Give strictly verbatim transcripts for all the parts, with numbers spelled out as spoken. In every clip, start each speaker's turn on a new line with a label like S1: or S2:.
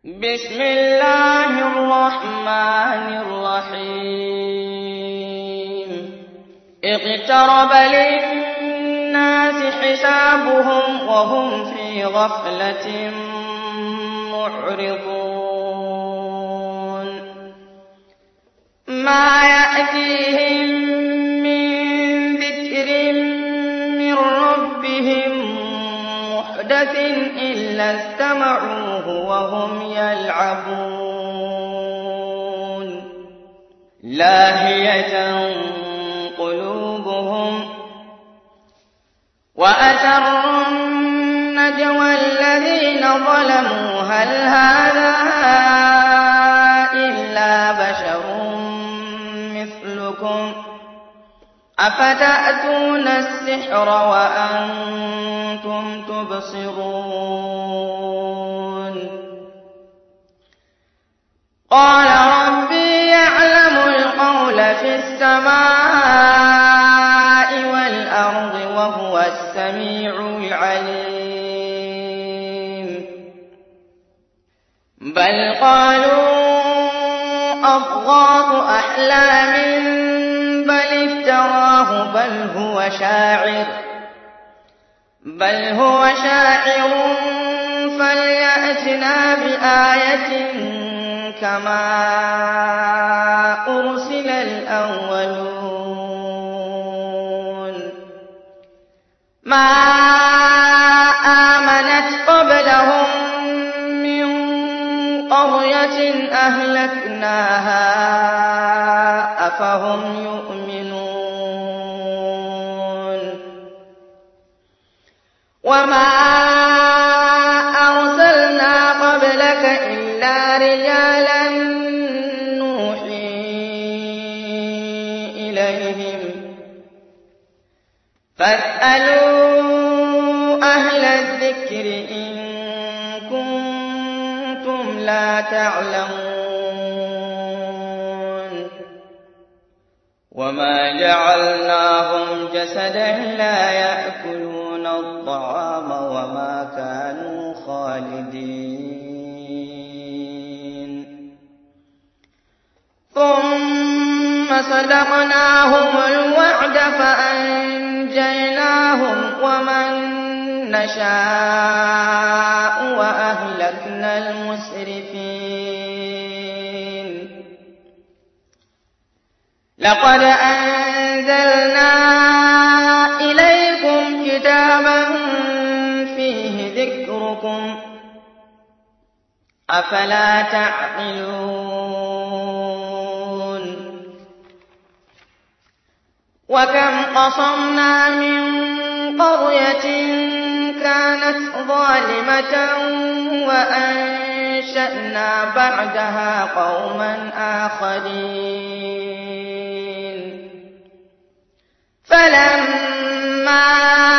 S1: بسم الله الرحمن الرحيم اقترب للناس حسابهم وهم في غفلة معرضون ما يأتيهم من ذكر من ربهم محدث إلا استمعوه وهم يلعبون لاهية قلوبهم وأسروا النجوى الذين ظلموا هل هذا إلا بشر مثلكم أفتأتون السحر وأنتم تبصرون قال ربي يعلم القول في السماء والأرض وهو السميع العليم بل قالوا أضغاث أحلام بل افتراه بل هو شاعر بل هو شاعر فليأتنا بآية كما أرسل الأولون ما آمنت قبلهم من قرية أهلكناها أفهم يؤمنون وما أرسلنا قبلك إلا رجالا نوحي إليهم فاسألوا أهل الذكر إن كنتم لا تعلمون وما جعلناهم جسدا لا يأكلون الطعام وما كانوا خالدين ثم صدقناهم الوعد فأنجيناهم ومن نشاء وأهلكنا المسرفين لقد أنزلنا إليكم كتابا فيه ذكركم أفلا تعقلون وكم قصمنا من قرية كانت ظالمة وأنشأنا بعدها قوما آخرين فلما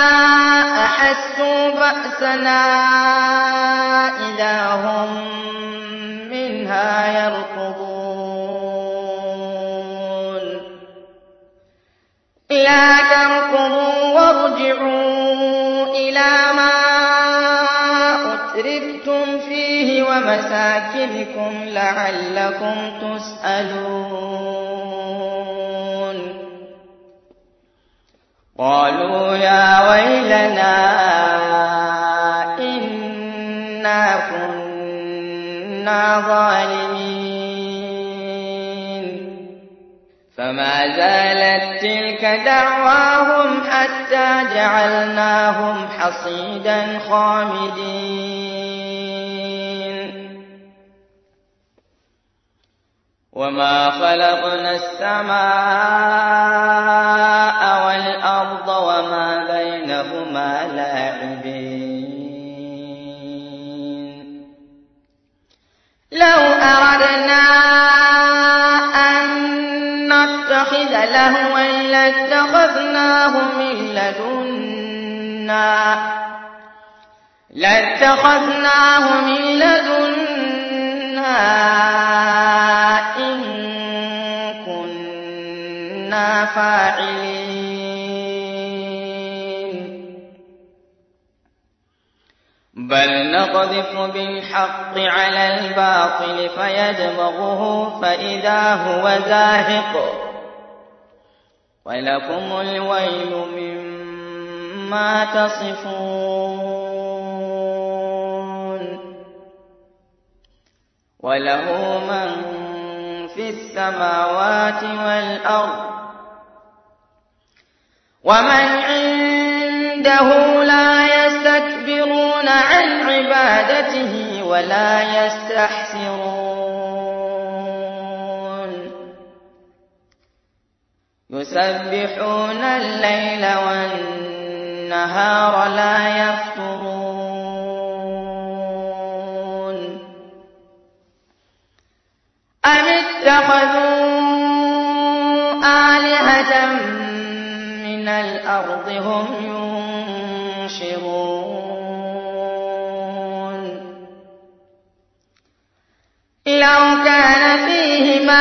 S1: أحسوا بأسنا إذا هم منها يركضون لا تركضوا وارجعوا إلى ما أترفتم فيه ومساكنكم لعلكم تسألون قالوا يا ويلنا إنا كنا ظالمين فما زالت تلك دعواهم حتى جعلناهم حصيدا خامدين وما خلقنا السماء والأرض وما بينهما لاعبين لو أردنا أن نتخذ لهوا لاتخذناه من لدنا لاتخذناه من لدنا إن كنا فاعلين بل نقذف بالحق على الباطل فيدمغه فإذا هو زاهق ولكم الويل مما تصفون وله من في السماوات والأرض ومن عنده لا يستكبرون عن عبادته ولا يستحسرون يسبحون الليل والنهار لا يفترون أم اتخذوا آلهة من الأرض هم ينشرون لو كان فيهما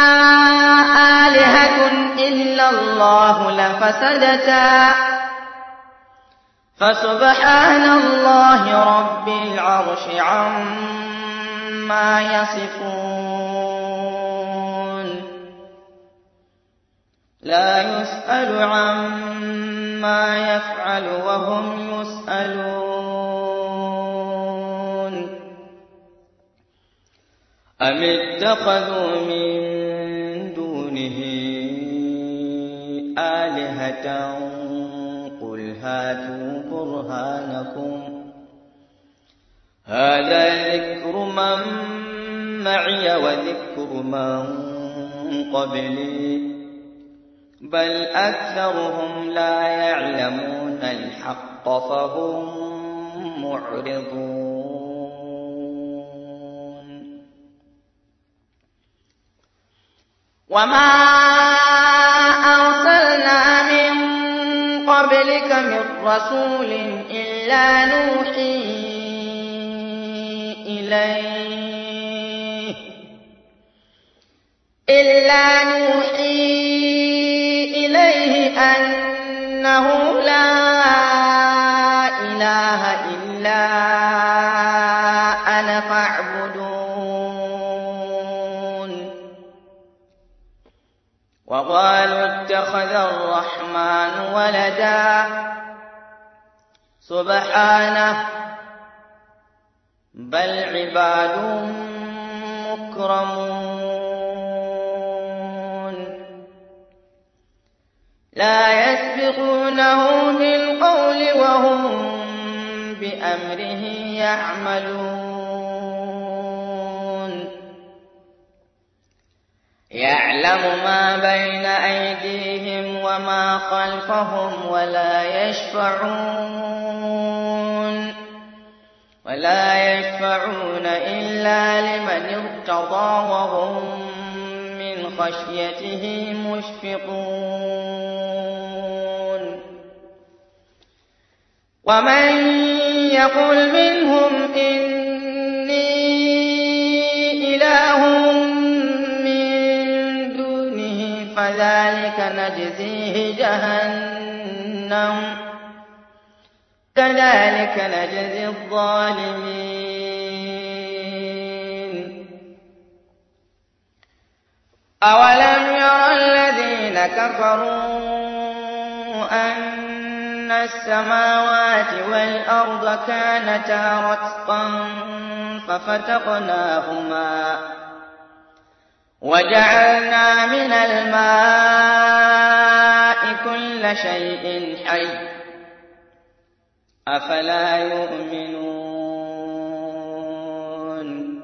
S1: آلهة إلا الله لفسدتا فسبحان الله رب العرش عما يصفون لا يسأل عما يفعل وهم يسألون أم اتخذوا من دونه آلهة قل هاتوا برهانكم هذا ذكر من معي وذكر من قبلي بل أكثرهم لا يعلمون الحق فهم معرضون وما أرسلنا من قبلك من رسول إلا نوحي إليه إلا نوحي إليه أنه لا إله إلا أنا فاعبدون وقالوا اتخذ الرحمن ولدا سبحانه بل عباد مكرمون لا يسبقونه بالقول وهم بأمره يعملون يعلم ما بين أيديهم وما خلفهم ولا يشفعون ولا يشفعون إلا لمن ارتضى وهم من خشيته مشفقون ومن يقل منهم إني إله من دونه فذلك نجزيه جهنم كذلك نجزي الظالمين أولم ير الذين كفروا أن السماوات والأرض كانتا رتقا ففتقناهما وجعلنا من الماء كل شيء حي أفلا يؤمنون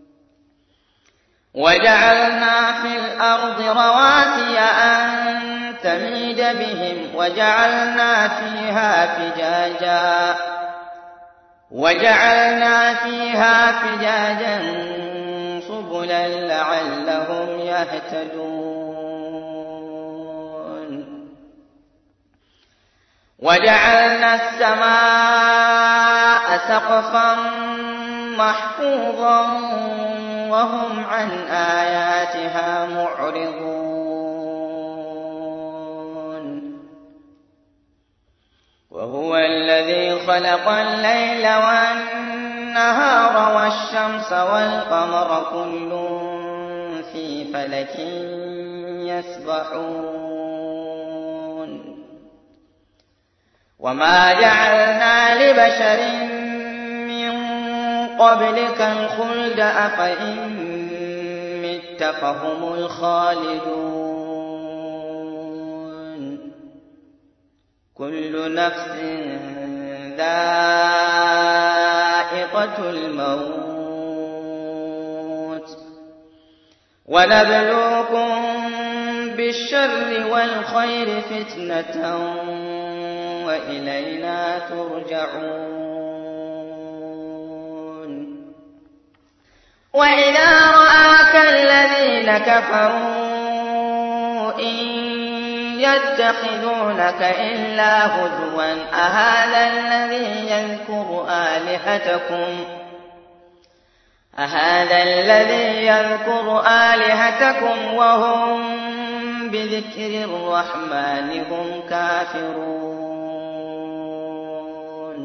S1: وجعلنا في الأرض رواسي أن تميد بهم وجعلنا فيها فجاجا وجعلنا فيها فجاجا سبلا لعلهم يهتدون وجعلنا السماء سقفا محفوظا وهم عن آياتها معرضون وهو وهو الذي خلق الليل والنهار والشمس والقمر كل في فلك يسبحون وما جعلنا لبشر من قبلك الخلد أفإن مت فهم الخالدون كل نفس ذائقة الموت ونبلوكم بالشر والخير فتنة وإلينا ترجعون وإذا رآك الذين كفروا إن يتخذونك إلا هزوا أهذا الذي يذكر آلهتكم أهذا الذي يذكر آلهتكم وهم بذكر الرحمن هم كافرون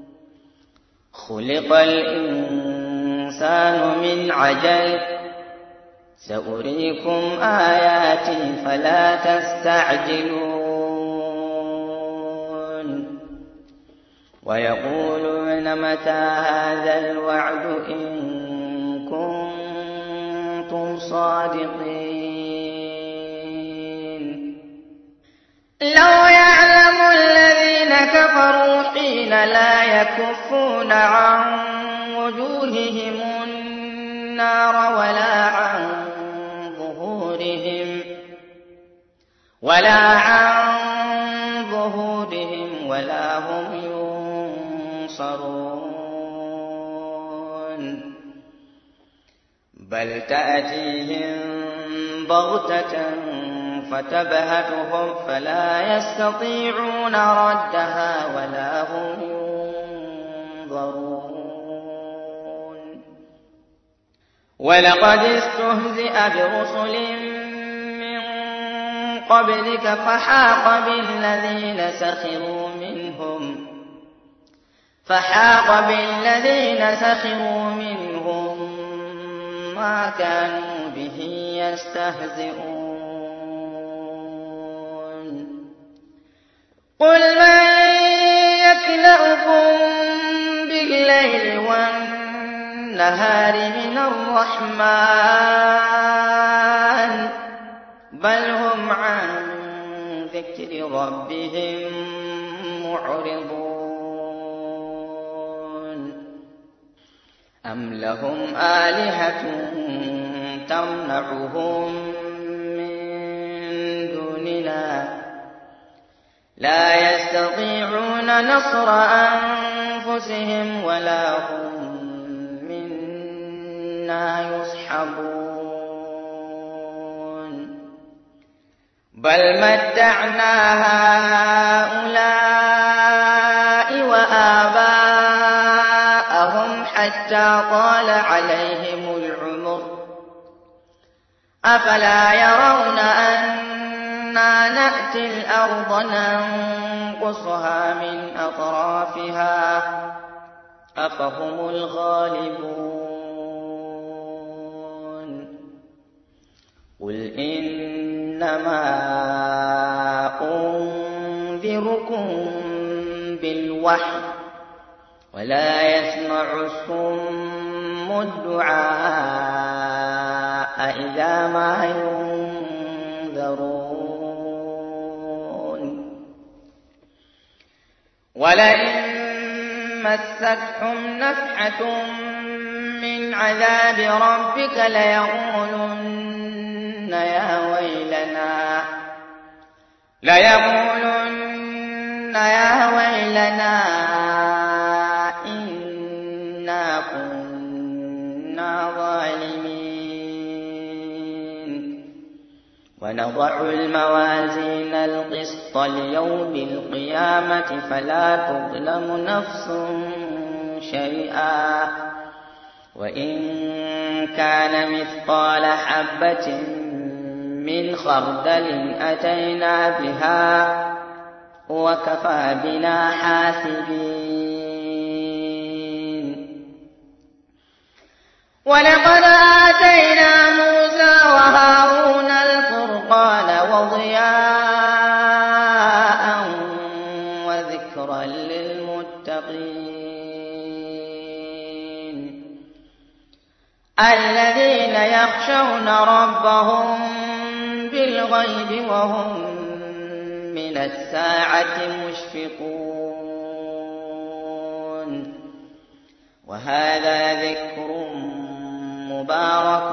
S1: خلق الإنسان من عجل سأريكم آياتي فلا تستعجلون ويقولون متى هذا الوعد إن كنتم صادقين لو يعلم الذين كفروا حين لا يكفون عن وجوههم النار ولا عن ظهورهم ولا عن ظهورهم ولا هم ينصرون بل تأتيهم بغتة فتبهتهم فلا يستطيعون ردها ولا هم ينظرون ولقد استهزئ برسل من قبلك فحاق بالذين سخروا منهم فحاق بالذين سخروا منهم ما كانوا به يستهزئون قل من يكلؤكم بالليل والنهار من الرحمن بل هم عن ذكر ربهم معرضون أم لهم آلهة تمنعهم من دوننا لا يستطيعون نصر أنفسهم ولا هم منا يصحبون بل متعنا هؤلاء وآباءهم حتى طال عليهم العمر أفلا يرون أنا نأتي الأرض ننقصها من أطرافها أفهم الغالبون قل إنما أنذركم بالوحي ولا يسمع الصم الدعاء إذا ما ينذرون ولئن مستهم نفحة من عذاب ربك ليقولن يا ويلنا ليقولن يا ويلنا إنا كنا ظالمين ونضع الموازين القسط ليوم القيامة فلا تظلم نفس شيئا وإن كان مثقال حبة من خردل أتينا بها وكفى بنا حاسبين. ولقد آتينا موسى وهارون الفرقان وضياء وذكرا للمتقين الذين يخشون ربهم بالغيب وهم من الساعة مشفقون. وهذا ذكر مبارك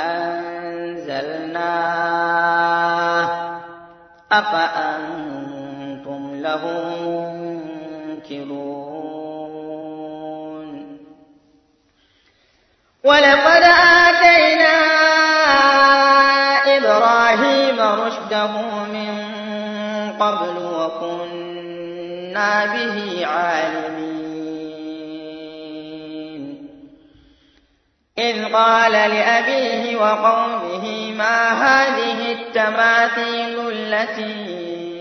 S1: أنزلناه أفأنتم له منكرون. ولقد آتينا إبراهيم رشده من قبل وكنا به عالمين. إذ قال لأبيه وقومه ما هذه التماثيل التي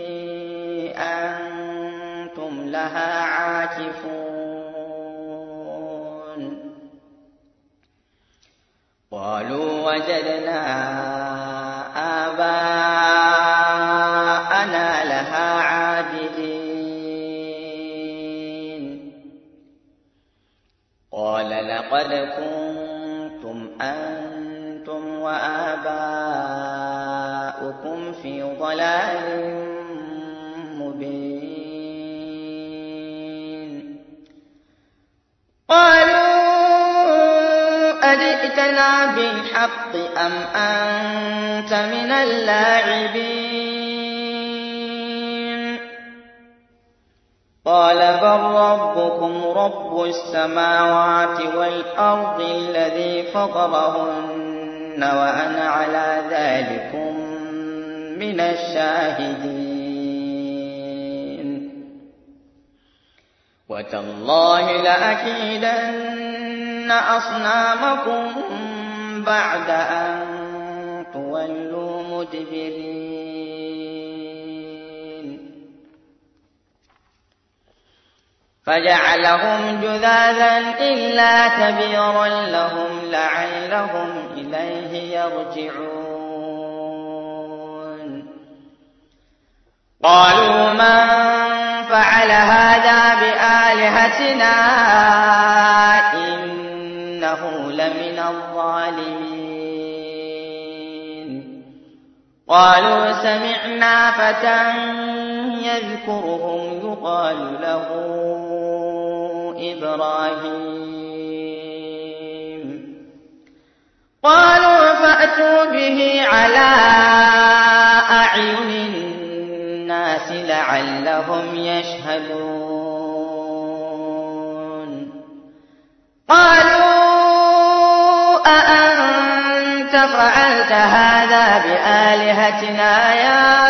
S1: أنتم لها عاكفون. قالوا وجدنا آباءنا لها عابدين. قال لقد كنتم أنتم وآباؤكم في ضلال مبين. قالوا أجئتنا بالحق أم أنت من اللاعبين؟ قال بل ربكم رب السماوات والأرض الذي فطرهن وأنا على ذلكم من الشاهدين. وتالله لأكيدن أصنامكم بعد أن تولوا مدبرين. فجعلهم جذاذا إلا كبيرا لهم لعلهم إليه يرجعون. قالوا من فعل هذا بآلهتنا إنه لمن الظالمين. قالوا سمعنا فتى يذكرهم يقال له إبراهيم. قالوا فأتوا به على أعين الناس لعلهم يشهدون. قالوا أأنت فعلت هذا بآلهتنا يا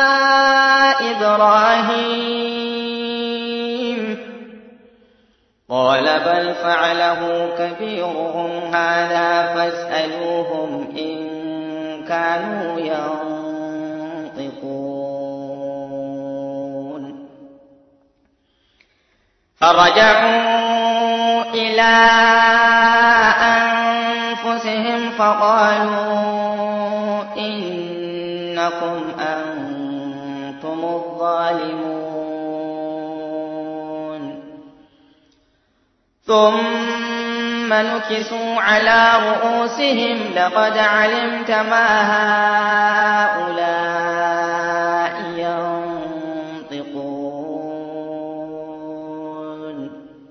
S1: إبراهيم؟ قال بل فعله كبيرهم هذا فاسألوهم إن كانوا ينطقون. فرجعوا إلى أنفسهم فقالوا إنكم أنتم الظالمون. ثم نكسوا على رؤوسهم لقد علمت ما هؤلاء ينطقون.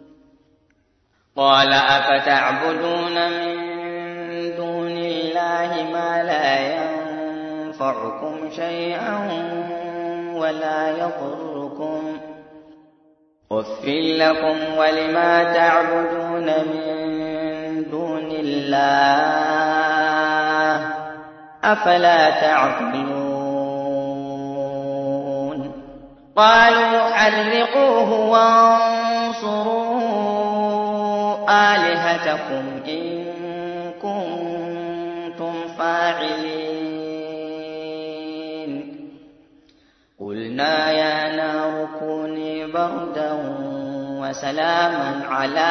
S1: قال أفتعبدون من دون الله ما لا ينفعكم شيئا ولا يضركم أف لكم ولما تعبدون من دون الله أفلا تعقلون. قالوا حرقوه وانصروا آلهتكم إن كنتم فاعلين. قلنا يا نار وسلاما على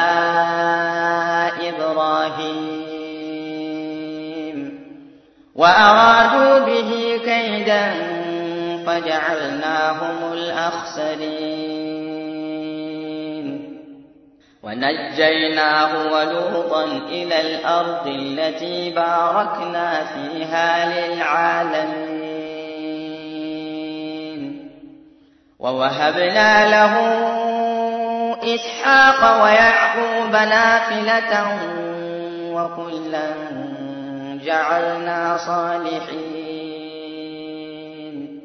S1: إبراهيم وأرادوا به كيدا فجعلناهم الأخسرين ونجيناه ولوطا إلى الأرض التي باركنا فيها للعالمين ووهبنا له إسحاق ويعقوب نافلة وكلا جعلنا صالحين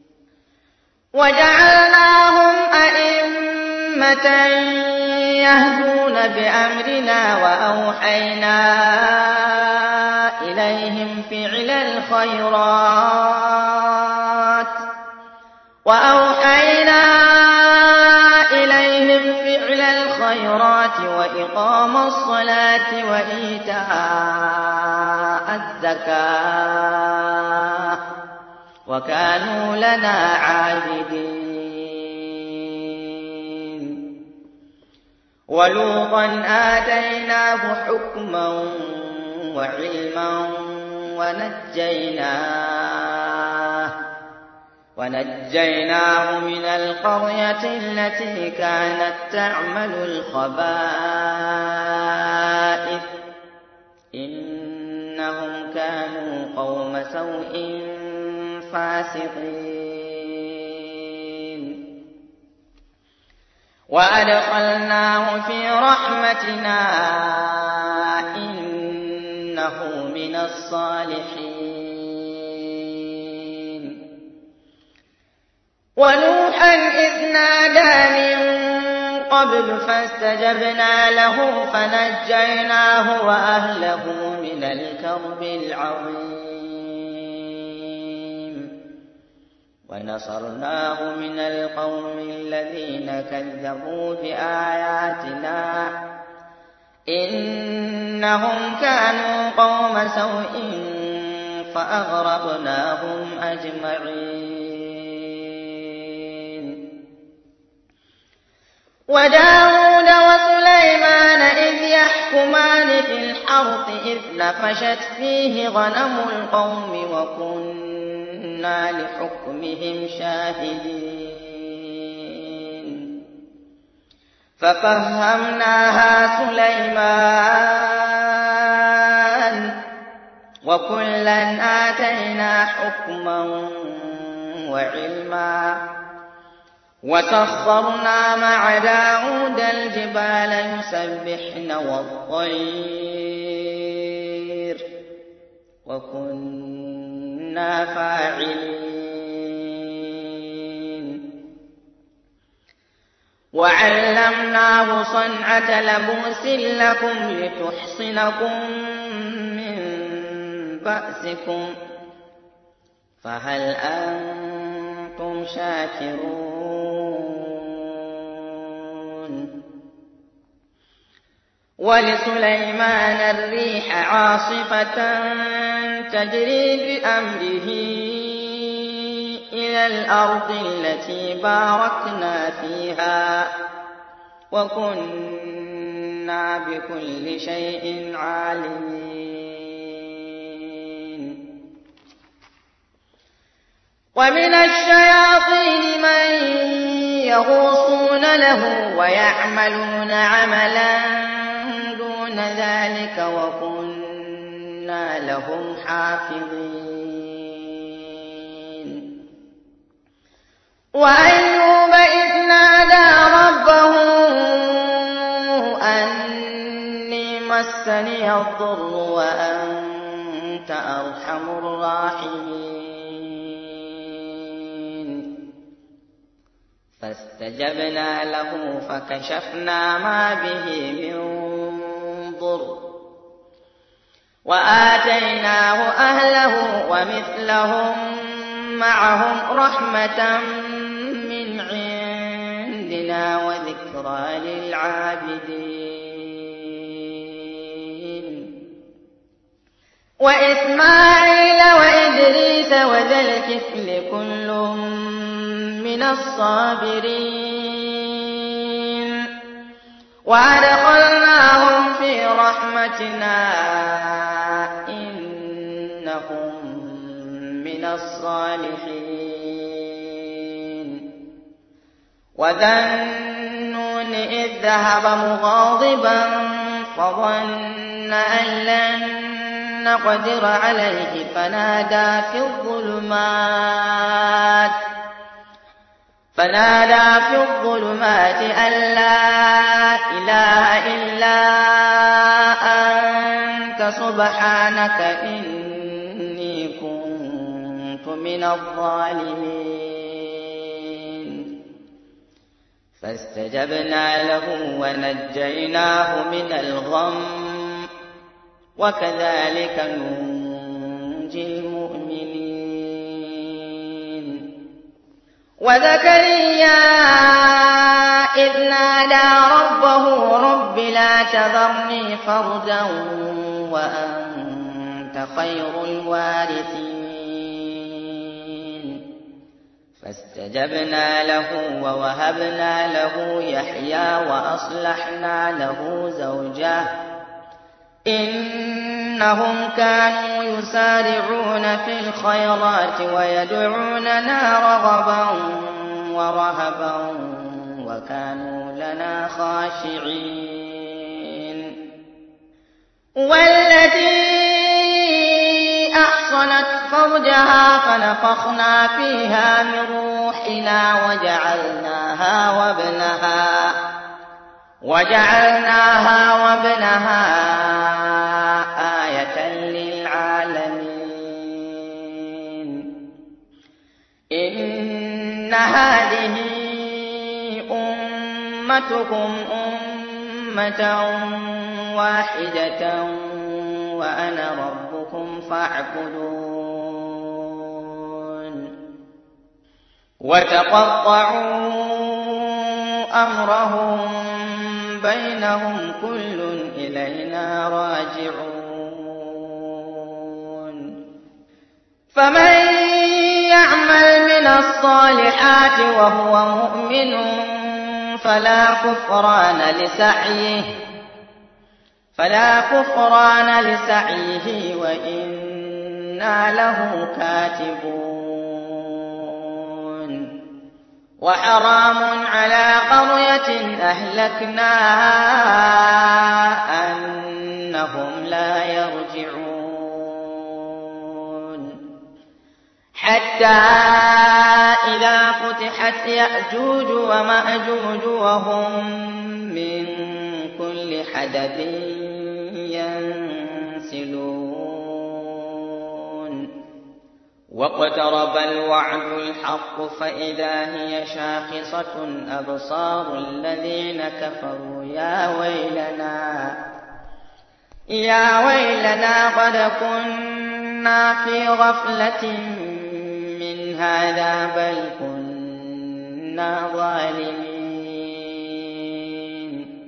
S1: وجعلناهم أئمة يهدون بأمرنا وأوحينا إليهم فعل الخيرات وأوحينا إليهم فعل الخيرات وإقام الصلاة وإيتاء الزكاة وكانوا لنا عابدين ولوطا آتيناه حكما وعلما ونجيناه ونجيناه من القرية التي كانت تعمل الخبائث إنهم كانوا قوم سوء فاسقين وأدخلناه في رحمتنا إنه من الصالحين ونوحا إذ نادى من قبل فاستجبنا له فنجيناه وأهله من الكرب العظيم ونصرناه من القوم الذين كذبوا بآياتنا إنهم كانوا قوم سوء فأغرقناهم أجمعين وداود وسليمان إذ يحكمان في الحرث إذ نفشت فيه غنم القوم وكنا لحكمهم شاهدين ففهمناها سليمان وكلا آتينا حكما وعلما وسخرنا مع داود الجبال يسبحن والطير وكنا فاعلين وعلمناه صنعة لبوس لكم لتحصنكم من بأسكم فهل أنتم شاكرون ولسليمان الريح عاصفة تجري بأمره إلى الأرض التي باركنا فيها وكنا بكل شيء عالمين ومن الشياطين من يغوصون له ويعملون عملا دون ذلك وكنا لهم حافظين وأيوب إذ نادى ربه أني مسني الضر وأنت أرحم الراحمين فاستجبنا له فكشفنا ما به من ضر وآتيناه أهله ومثلهم معهم رحمة من عندنا وذكرى للعابدين وإسماعيل وإدريس وذا الكفل كل من الصابرين وأدخلناهم في رحمتنا إنهم من الصالحين. وذا النون إذ ذهب مغاضبا فظن أن لن نقدر عليه فنادى في الظلمات فنادى في الظلمات أن لا إله إلا أنت سبحانك إني كنت من الظالمين. فاستجبنا له ونجيناه من الغم وكذلك ننجي المؤمنين. وزكريا إذ نادى ربه رب لا تذرني فردا وأنت خير الوارثين. فاستجبنا له ووهبنا له يحيى وأصلحنا له زوجه إنهم كانوا يسارعون في الخيرات ويدعوننا رغبا ورهبا وكانوا لنا خاشعين. والتي أحصنت فرجها فنفخنا فيها من روحنا وجعلناها وابنها وجعلناها وابنها آية للعالمين. إن هذه أمتكم أمة واحدة وأنا ربكم فاعبدون. وتقطعوا أمرهم بينهم كل إلينا راجعون. فمن يعمل من الصالحات وهو مؤمن فلا كفران لسعيه فلا كفران لسعيه وإنا له كاتبون. وحرام على قرية أهلكناها أنهم لا يرجعون. حتى إذا فتحت يأجوج ومأجوج وهم من كل حدب ينسلون. واقترب الوعد الحق فإذا هي شاخصة أبصار الذين كفروا يا ويلنا يا ويلنا قد كنا في غفلة من هذا بل كنا ظالمين.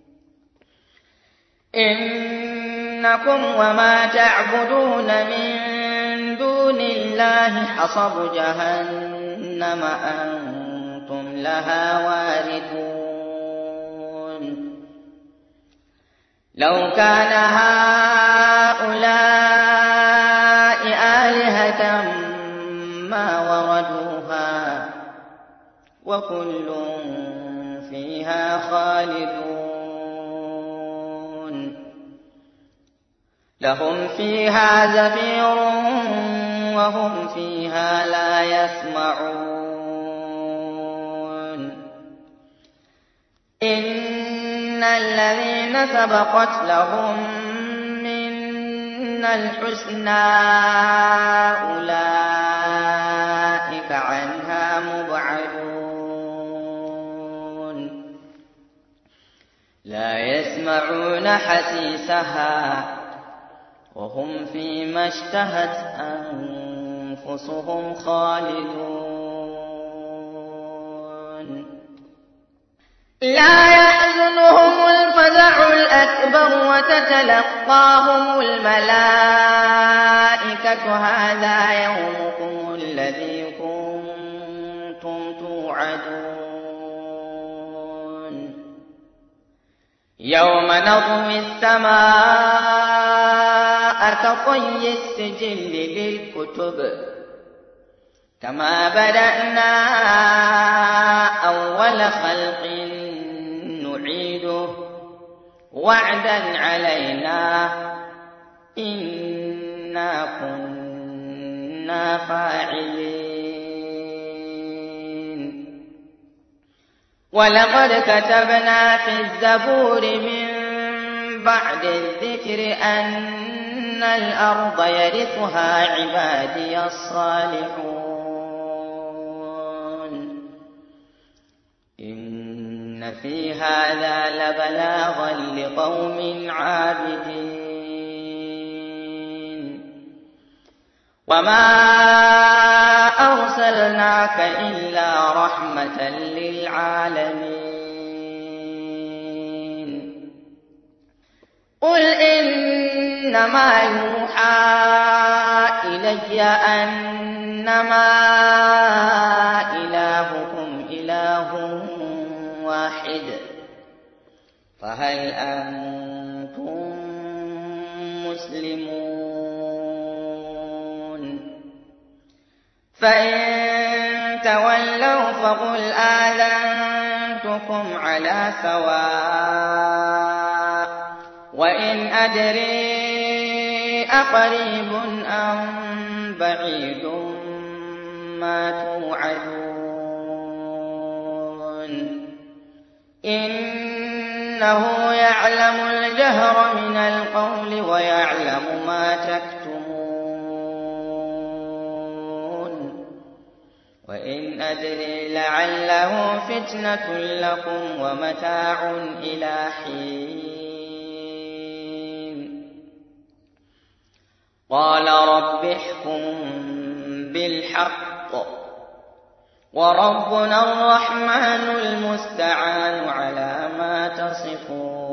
S1: إنكم وما تعبدون من دون الله حصب جهنم أنتم لها واردون. لو كان هؤلاء آلهة ما وردوها وكل فيها خالدون. لهم فيها زفير وهم فيها لا يسمعون. إن الذين سبقت لهم منا الحسنى أولئك عنها مبعدون. لا يسمعون حسيسها وهم فيما اشتهت أنفسهم خالدون. لا يحزنهم الفزع الأكبر وتتلقاهم الملائكة هذا يومكم الذي كنتم توعدون. يوم نطوي السماء كطي السجل للكتب كما بدأنا أول خلق نعيده وعدا علينا إنا كنا فاعلين ولقد كتبنا في الزبور من بعد الذكر أن الأرض يرثها عبادي الصالحون إن في هذا لبلاغا لقوم عابدين وما أرسلناك إلا رحمة للعالمين قل إنما يوحى إلي أنما إلهكم إله واحد فهل أنتم مسلمون فإن تولوا فقل آذنتكم على سواء وإن أدري أقريب أم بعيد ما توعدون إنه يعلم الجهر من القول ويعلم ما تكتمون وإن أدري لعله فتنة لكم ومتاع إلى حين قال رب احكم بالحق وربنا الرحمن المستعان على ما تصفون